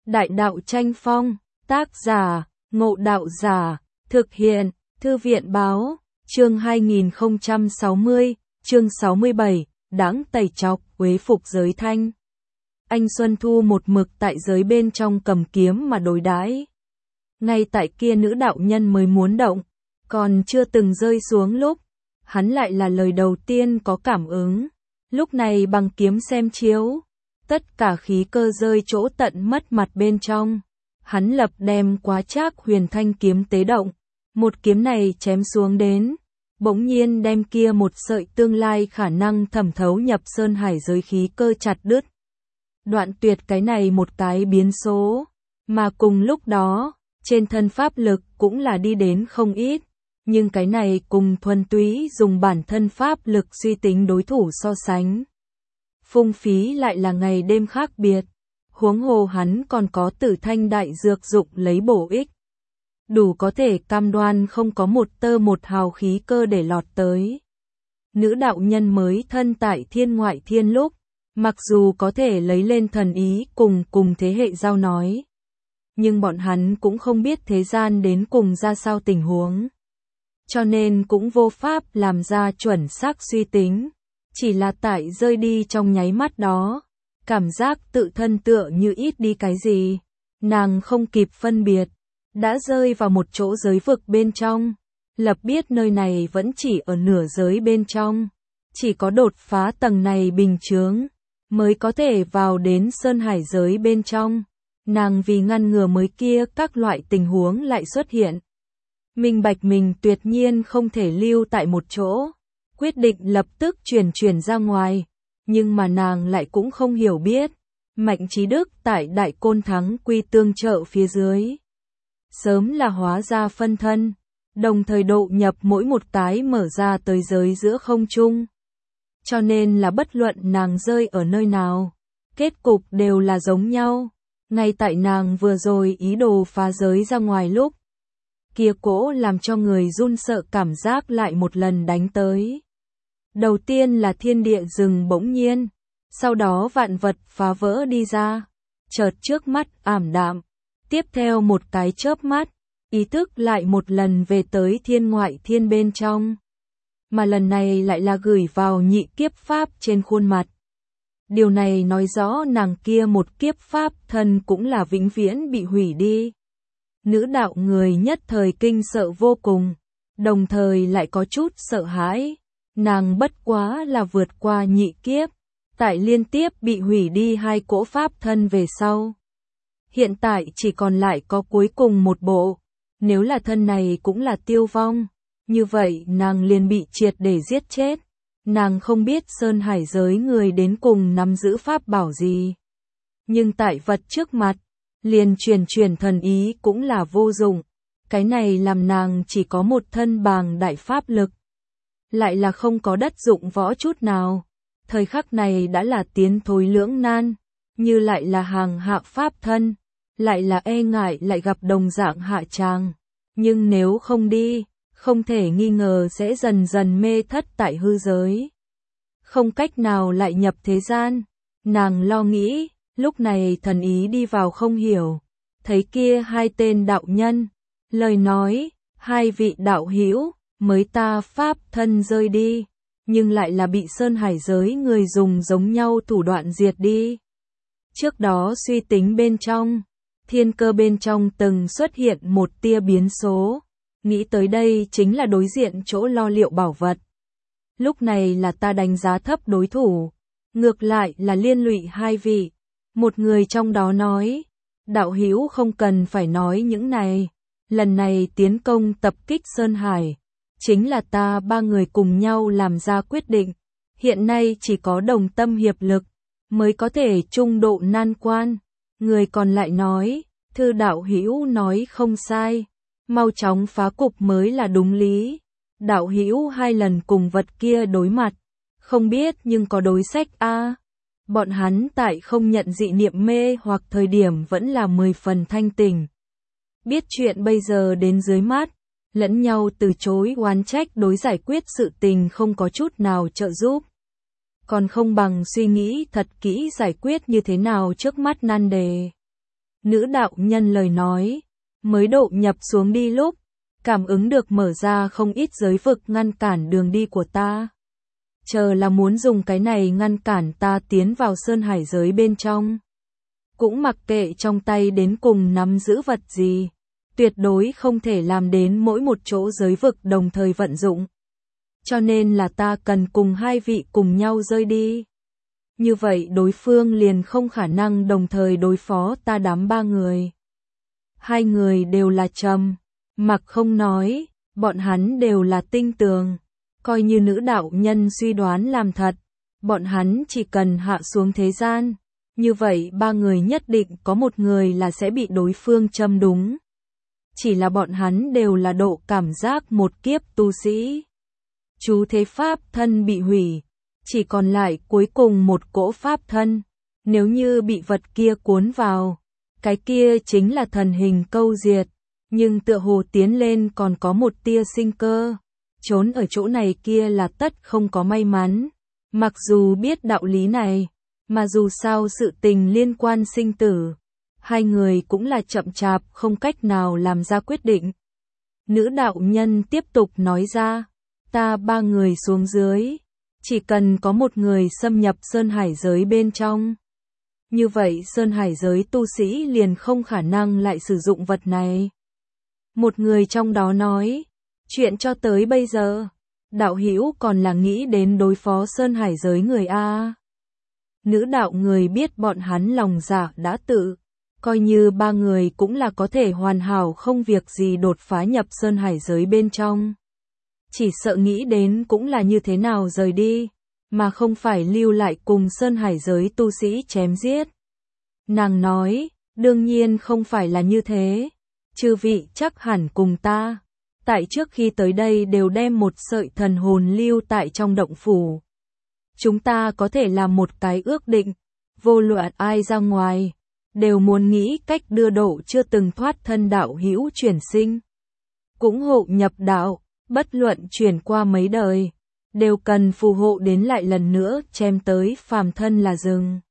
Đại đạo tranh phong, tác giả, Ngộ Đạo Giả, thực hiện, Thư viện báo, chương 2060, chương 67, đáng tẩy chọc, uế phục giới thanh. Anh Xuân Thu một mực tại giới bên trong cầm kiếm mà đối đãi. Ngay tại kia nữ đạo nhân mới muốn động, còn chưa từng rơi xuống lúc, hắn lại là lời đầu tiên có cảm ứng. Lúc này bằng kiếm xem chiếu, tất cả khí cơ rơi chỗ tận mất mặt bên trong. Hắn lập đem quá trác huyền thanh kiếm tế động, một kiếm này chém xuống đến, bỗng nhiên đem kia một sợi tương lai khả năng thẩm thấu nhập sơn hải giới khí cơ chặt đứt. Đoạn tuyệt cái này một cái biến số, mà cùng lúc đó, trên thân pháp lực cũng là đi đến không ít, nhưng cái này cùng thuần túy dùng bản thân pháp lực suy tính đối thủ so sánh. Phung phí lại là ngày đêm khác biệt, huống hồ hắn còn có Tử Thanh đại dược dụng lấy bổ ích. Đủ có thể cam đoan không có một tơ một hào khí cơ để lọt tới. Nữ đạo nhân mới thân tại thiên ngoại thiên lúc, mặc dù có thể lấy lên thần ý cùng thế hệ giao nói, nhưng bọn hắn cũng không biết thế gian đến cùng ra sao tình huống. Cho nên cũng vô pháp làm ra chuẩn xác suy tính, chỉ là tại rơi đi trong nháy mắt đó, cảm giác tự thân tựa như ít đi cái gì, nàng không kịp phân biệt, đã rơi vào một chỗ giới vực bên trong, lập biết nơi này vẫn chỉ ở nửa giới bên trong, chỉ có đột phá tầng này bình chướng, mới có thể vào đến sơn hải giới bên trong. Nàng vì ngăn ngừa mới kia các loại tình huống lại xuất hiện, minh bạch mình tuyệt nhiên không thể lưu tại một chỗ, quyết định lập tức chuyển ra ngoài, nhưng mà nàng lại cũng không hiểu biết, Mạnh Chí Đức tại Đại Côn Thắng Quy tương trợ phía dưới, sớm là hóa ra phân thân, đồng thời độ nhập mỗi một cái mở ra tới giới giữa không trung. Cho nên là bất luận nàng rơi ở nơi nào, kết cục đều là giống nhau. Ngay tại nàng vừa rồi ý đồ phá giới ra ngoài lúc, kia cỗ làm cho người run sợ cảm giác lại một lần đánh tới. Đầu tiên là thiên địa dừng bỗng nhiên, sau đó vạn vật phá vỡ đi ra, chợt trước mắt ảm đạm, tiếp theo một cái chớp mắt, ý thức lại một lần về tới thiên ngoại thiên bên trong, mà lần này lại là gửi vào nhị kiếp pháp trên khuôn mặt. Điều này nói rõ nàng kia một kiếp pháp thân cũng là vĩnh viễn bị hủy đi. Nữ đạo người nhất thời kinh sợ vô cùng, đồng thời lại có chút sợ hãi. Nàng bất quá là vượt qua nhị kiếp, tại liên tiếp bị hủy đi hai cỗ pháp thân về sau. Hiện tại chỉ còn lại có cuối cùng một bộ, nếu là thân này cũng là tiêu vong, như vậy nàng liền bị triệt để giết chết. Nàng không biết sơn hải giới người đến cùng nắm giữ pháp bảo gì. Nhưng tại vật trước mặt, liền truyền thần ý cũng là vô dụng. Cái này làm nàng chỉ có một thân bàng đại pháp lực. Lại là không có đất dụng võ chút nào. Thời khắc này đã là tiến thối lưỡng nan, như lại là hàng hạ pháp thân, lại là e ngại lại gặp đồng dạng hạ tràng. Nhưng nếu không đi, không thể nghi ngờ sẽ dần dần mê thất tại hư giới. Không cách nào lại nhập thế gian. Nàng lo nghĩ, lúc này thần ý đi vào không hiểu. Thấy kia hai tên đạo nhân, lời nói, hai vị đạo hữu mới ta pháp thân rơi đi, nhưng lại là bị sơn hải giới người dùng giống nhau thủ đoạn diệt đi. Trước đó suy tính bên trong, thiên cơ bên trong từng xuất hiện một tia biến số. Nghĩ tới đây chính là đối diện chỗ lo liệu bảo vật. Lúc này là ta đánh giá thấp đối thủ, ngược lại là liên lụy hai vị. Một người trong đó nói, đạo hữu không cần phải nói những này, lần này tiến công tập kích Sơn Hải, chính là ta ba người cùng nhau làm ra quyết định, hiện nay chỉ có đồng tâm hiệp lực, mới có thể trung độ nan quan. Người còn lại nói, thư đạo hữu nói không sai. Mau chóng phá cục mới là đúng lý. Đạo hữu hai lần cùng vật kia đối mặt, không biết nhưng có đối sách a. Bọn hắn tại không nhận dị niệm mê hoặc thời điểm vẫn là 10 phần thanh tỉnh. Biết chuyện bây giờ đến dưới mắt, lẫn nhau từ chối oán trách đối giải quyết sự tình không có chút nào trợ giúp. Còn không bằng suy nghĩ thật kỹ giải quyết như thế nào trước mắt nan đề. Nữ đạo nhân lời nói, mới độ nhập xuống đi lúc, cảm ứng được mở ra không ít giới vực ngăn cản đường đi của ta. Chờ là muốn dùng cái này ngăn cản ta tiến vào sơn hải giới bên trong. Cũng mặc kệ trong tay đến cùng nắm giữ vật gì, tuyệt đối không thể làm đến mỗi một chỗ giới vực đồng thời vận dụng. Cho nên là ta cần cùng hai vị cùng nhau rơi đi. Như vậy đối phương liền không khả năng đồng thời đối phó ta đám ba người. Hai người đều là trầm mặc không nói, bọn hắn đều là tinh tường. Coi như nữ đạo nhân suy đoán làm thật, bọn hắn chỉ cần hạ xuống thế gian. Như vậy ba người nhất định có một người là sẽ bị đối phương châm đúng. Chỉ là bọn hắn đều là độ cảm giác một kiếp tu sĩ. Chú thế pháp thân bị hủy, chỉ còn lại cuối cùng một cỗ pháp thân. Nếu như bị vật kia cuốn vào, cái kia chính là thần hình câu diệt. Nhưng tựa hồ tiến lên còn có một tia sinh cơ. Trốn ở chỗ này kia là tất không có may mắn. Mặc dù biết đạo lý này, mà dù sao sự tình liên quan sinh tử, hai người cũng là chậm chạp không cách nào làm ra quyết định. Nữ đạo nhân tiếp tục nói ra, ta ba người xuống dưới, chỉ cần có một người xâm nhập sơn hải giới bên trong. Như vậy sơn hải giới tu sĩ liền không khả năng lại sử dụng vật này. Một người trong đó nói, chuyện cho tới bây giờ, đạo hữu còn là nghĩ đến đối phó sơn hải giới người A. Nữ đạo người biết bọn hắn lòng dạ đã tự, coi như ba người cũng là có thể hoàn hảo không việc gì đột phá nhập sơn hải giới bên trong. Chỉ sợ nghĩ đến cũng là như thế nào rời đi, mà không phải lưu lại cùng sơn hải giới tu sĩ chém giết. Nàng nói, đương nhiên không phải là như thế, chư vị chắc hẳn cùng ta. Tại trước khi tới đây đều đem một sợi thần hồn lưu tại trong động phủ. Chúng ta có thể làm một cái ước định, vô luận ai ra ngoài, đều muốn nghĩ cách đưa độ chưa từng thoát thân đạo hữu chuyển sinh. Cũng hộ nhập đạo, bất luận chuyển qua mấy đời, đều cần phù hộ đến lại lần nữa chém tới phàm thân là rừng.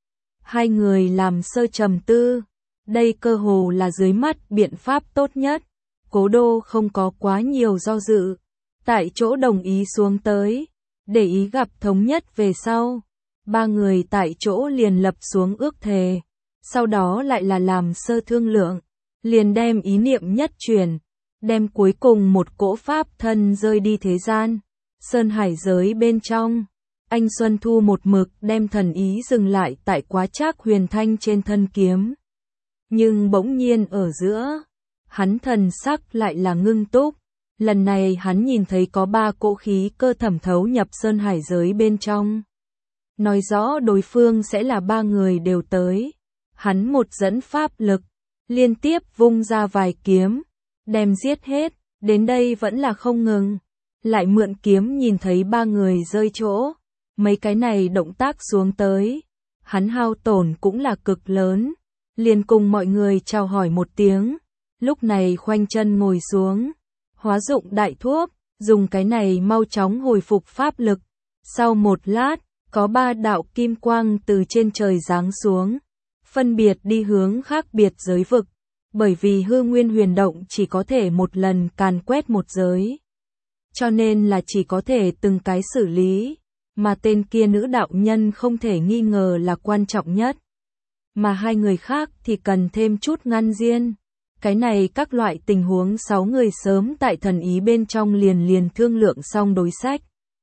Hai người làm sơ trầm tư, đây cơ hồ là dưới mắt biện pháp tốt nhất. Cố Đô không có quá nhiều do dự, tại chỗ đồng ý xuống tới, để ý gặp thống nhất về sau. Ba người tại chỗ liền lập xuống ước thề, sau đó lại là làm sơ thương lượng, liền đem ý niệm nhất truyền, đem cuối cùng một cỗ pháp thân rơi đi thế gian, sơn hải giới bên trong. Anh Xuân Thu một mực đem thần ý dừng lại tại Quá Trác Huyền Thanh trên thân kiếm. Nhưng bỗng nhiên ở giữa, hắn thần sắc lại là ngưng túc. Lần này hắn nhìn thấy có ba cỗ khí cơ thẩm thấu nhập sơn hải giới bên trong. Nói rõ đối phương sẽ là ba người đều tới. Hắn một dẫn pháp lực, liên tiếp vung ra vài kiếm, đem giết hết, đến đây vẫn là không ngừng. Lại mượn kiếm nhìn thấy ba người rơi chỗ, mấy cái này động tác xuống tới. Hắn hao tổn cũng là cực lớn, liền cùng mọi người chào hỏi một tiếng. Lúc này khoanh chân ngồi xuống, hóa dụng đại thuốc, dùng cái này mau chóng hồi phục pháp lực. Sau một lát, có ba đạo kim quang từ trên trời giáng xuống, phân biệt đi hướng khác biệt giới vực, bởi vì hư nguyên huyền động chỉ có thể một lần càn quét một giới. Cho nên là chỉ có thể từng cái xử lý, mà tên kia nữ đạo nhân không thể nghi ngờ là quan trọng nhất. Mà hai người khác thì cần thêm chút ngăn riêng. Cái này các loại tình huống 6 người sớm tại thần ý bên trong liền thương lượng xong đối sách.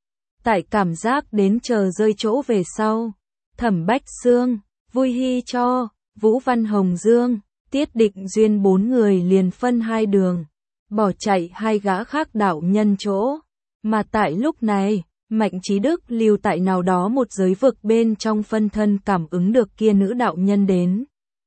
Tại cảm giác đến chờ rơi chỗ về sau, Thẩm Bách Xương, Vui Hy Cho, Vũ Văn Hồng Dương, Tiết Định Duyên 4 người liền phân hai đường, bỏ chạy hai gã khác đạo nhân chỗ. Mà tại lúc này, Mạnh Chí Đức lưu tại nào đó một giới vực bên trong phân thân cảm ứng được kia nữ đạo nhân đến.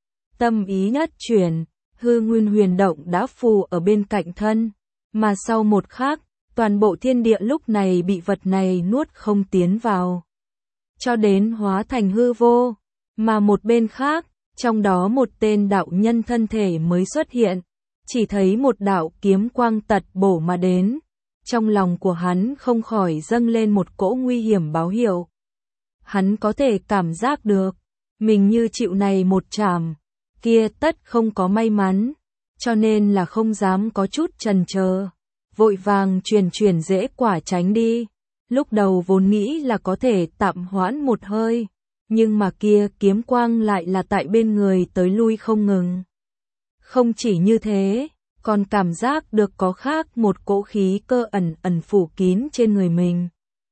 Tâm ý nhất chuyển, hư nguyên huyền động đã phù ở bên cạnh thân, mà sau một khắc, toàn bộ thiên địa lúc này bị vật này nuốt không tiến vào, cho đến hóa thành hư vô. Mà một bên khác, trong đó một tên đạo nhân thân thể mới xuất hiện, chỉ thấy một đạo kiếm quang tật bổ mà đến. Trong lòng của hắn không khỏi dâng lên một cỗ nguy hiểm báo hiệu. Hắn có thể cảm giác được, mình như chịu này một chảm, kia tất không có may mắn, cho nên là không dám có chút chần chờ, vội vàng chuyển rễ quả tránh đi. Lúc đầu vốn nghĩ là có thể tạm hoãn một hơi, nhưng mà kia kiếm quang lại là tại bên người tới lui không ngừng. Không chỉ như thế, còn cảm giác được có khác một cỗ khí cơ ẩn phủ kín trên người mình.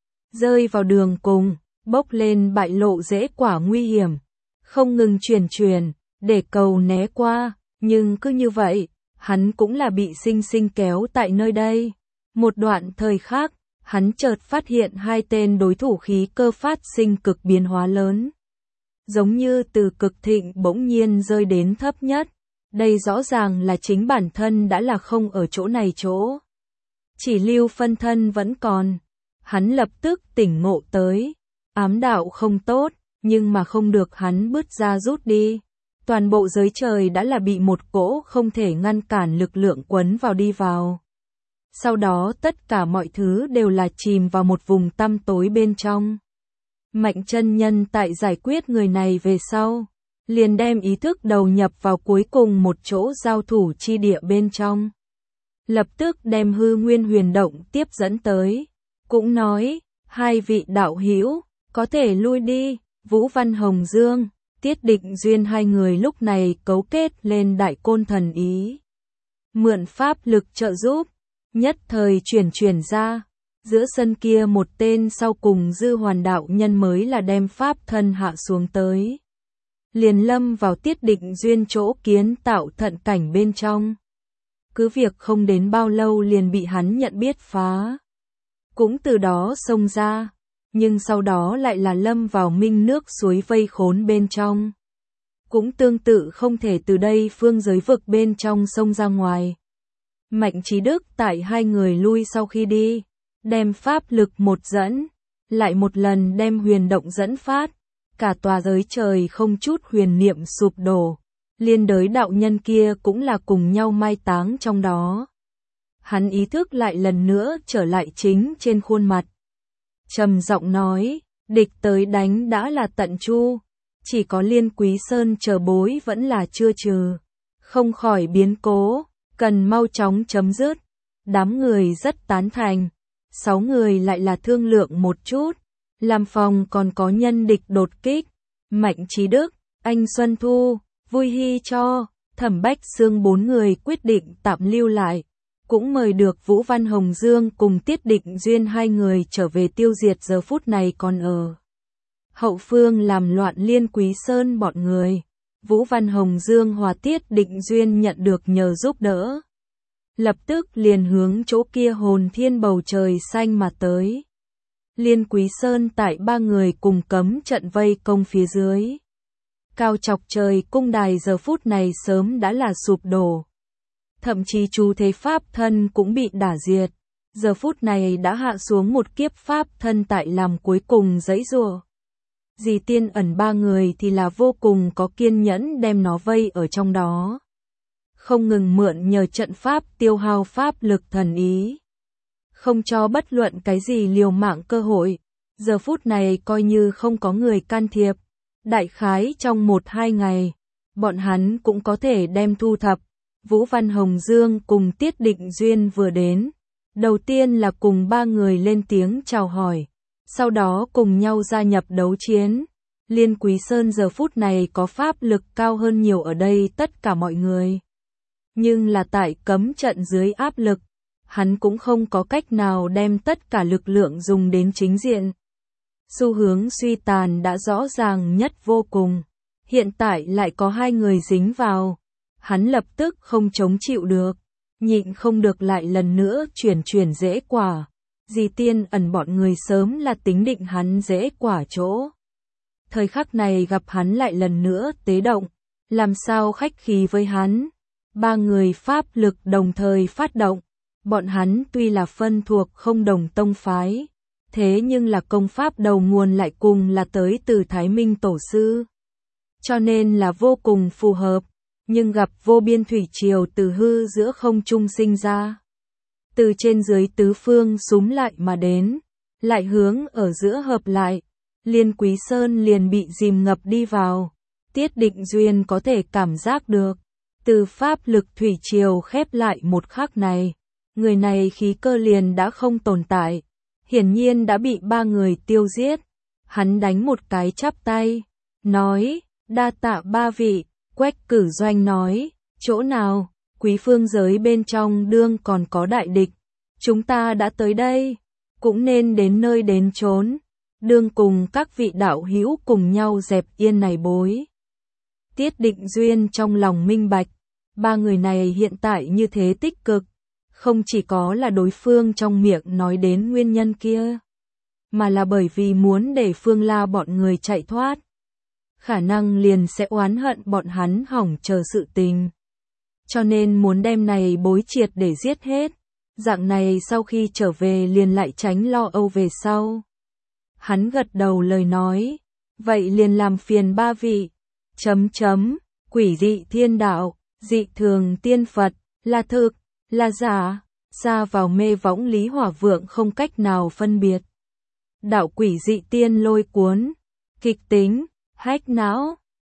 Rơi vào đường cùng, bốc lên bại lộ rễ quả nguy hiểm, không ngừng chuyển, để cầu né qua, nhưng cứ như vậy, hắn cũng là bị sinh sinh kéo tại nơi đây. Một đoạn thời khác, hắn chợt phát hiện hai tên đối thủ khí cơ phát sinh cực biến hóa lớn. Giống như từ cực thịnh bỗng nhiên rơi đến thấp nhất. Đây rõ ràng là chính bản thân đã là không ở chỗ này chỗ. Chỉ lưu phân thân vẫn còn. Hắn lập tức tỉnh ngộ tới. Ám đạo không tốt, nhưng mà không được hắn bứt ra rút đi. Toàn bộ giới trời đã là bị một cỗ không thể ngăn cản lực lượng quấn vào đi vào. Sau đó tất cả mọi thứ đều là chìm vào một vùng tăm tối bên trong. Mạnh chân nhân tại giải quyết người này về sau, liền đem ý thức đầu nhập vào cuối cùng một chỗ giao thủ chi địa bên trong. Lập tức đem hư nguyên huyền động tiếp dẫn tới, cũng nói, hai vị đạo hữu có thể lui đi. Vũ Văn Hồng Dương, Tiết Định Duyên hai người lúc này cấu kết lên Đại Côn Thần Ý. Mượn pháp lực trợ giúp, nhất thời chuyển ra. Giữa sân kia một tên sau cùng Dư Hoàn đạo nhân mới là đem pháp thân hạ xuống tới. Liền lâm vào Tiết Định Duyên chỗ kiến tạo thận cảnh bên trong. Cứ việc không đến bao lâu liền bị hắn nhận biết phá. Cũng từ đó xông ra, nhưng sau đó lại là lâm vào minh nước suối vây khốn bên trong. Cũng tương tự không thể từ đây phương giới vực bên trong xông ra ngoài. Mạnh Chí Đức tại hai người lui sau khi đi, đem pháp lực một dẫn, lại một lần đem huyền động dẫn phát, cả tòa giới trời không chút huyền niệm sụp đổ, liên đới đạo nhân kia cũng là cùng nhau mai táng trong đó. Hắn ý thức lại lần nữa trở lại chính trên khuôn mặt. Trầm giọng nói, địch tới đánh đã là tận chu, chỉ có Liên Quý Sơn chờ bối vẫn là chưa trừ, không khỏi biến cố, cần mau chóng chấm dứt. Đám người rất tán thành, 6 người lại là thương lượng một chút, làm phòng còn có nhân địch đột kích. Mạnh Chí Đức, Anh Xuân Thu, Vui Hy Cho, Thẩm Bách Xương 4 người quyết định tạm lưu lại, cũng mời được Vũ Văn Hồng Dương cùng Tiết Định Duyên hai người trở về tiêu diệt giờ phút này còn ở hậu phương làm loạn Liên Quý Sơn bọn người. Vũ Văn Hồng Dương hòa Tiết Định Duyên nhận được nhờ giúp đỡ, lập tức liền hướng chỗ kia hồn thiên bầu trời xanh mà tới. Liên Quý Sơn tại ba người cùng cấm trận vây công phía dưới. Cao chọc trời cung đài giờ phút này sớm đã là sụp đổ. Thậm chí chú thế pháp thân cũng bị đả diệt. Giờ phút này đã hạ xuống một kiếp pháp thân tại làm cuối cùng giãy giụa. Dì Tiên Ẩn ba người thì là vô cùng có kiên nhẫn đem nó vây ở trong đó. Không ngừng mượn nhờ trận pháp tiêu hao pháp lực thần ý. Không cho bất luận cái gì liều mạng cơ hội. Giờ phút này coi như không có người can thiệp. Đại khái trong 1-2 ngày, bọn hắn cũng có thể đem thu thập. Vũ Văn Hồng Dương cùng Tiết Định Duyên vừa đến. Đầu tiên là cùng ba người lên tiếng chào hỏi. Sau đó cùng nhau gia nhập đấu chiến. Liên Quý Sơn giờ phút này có pháp lực cao hơn nhiều ở đây tất cả mọi người. Nhưng là tại cấm trận dưới áp lực, hắn cũng không có cách nào đem tất cả lực lượng dùng đến chính diện. Xu hướng suy tàn đã rõ ràng nhất vô cùng. Hiện tại lại có hai người dính vào. Hắn lập tức không chống chịu được. Nhịn không được lại lần nữa chuyển rễ quả. Dì Tiên Ẩn bọn người sớm là tính định hắn rễ quả chỗ. Thời khắc này gặp hắn lại lần nữa tế động. Làm sao khách khí với hắn. Ba người pháp lực đồng thời phát động. Bọn hắn tuy là phân thuộc không đồng tông phái. Thế nhưng là công pháp đầu nguồn lại cùng là tới từ Thái Minh Tổ Sư. Cho nên là vô cùng phù hợp. Nhưng gặp vô biên thủy triều từ hư giữa không trung sinh ra. Từ trên dưới tứ phương súm lại mà đến. Lại hướng ở giữa hợp lại. Liên Quý Sơn liền bị dìm ngập đi vào. Tiết Định Duyên có thể cảm giác được, từ pháp lực thủy triều khép lại một khắc này, người này khí cơ liền đã không tồn tại, hiển nhiên đã bị ba người tiêu giết. Hắn đánh một cái chắp tay, nói, đa tạ ba vị. Quách Cử Doanh nói, chỗ nào, Quý Phương giới bên trong đương còn có đại địch, chúng ta đã tới đây, cũng nên đến nơi đến chốn, đương cùng các vị đạo hữu cùng nhau dẹp yên này bối. Tiết Định Duyên trong lòng minh bạch, ba người này hiện tại như thế tích cực, không chỉ có là đối phương trong miệng nói đến nguyên nhân kia, mà là bởi vì muốn để Phương La bọn người chạy thoát. Khả năng liền sẽ oán hận bọn hắn hỏng chờ sự tình. Cho nên muốn đem này bối triệt để giết hết. Dạng này sau khi trở về liền lại tránh lo âu về sau. Hắn gật đầu lời nói. Vậy liền làm phiền ba vị. Quỷ dị thiên đạo, dị thường tiên Phật, là thực, là giả, ra vào mê võng Lý Hỏa Vượng không cách nào phân biệt. Đạo quỷ dị tiên lôi cuốn, kịch tính, hách não,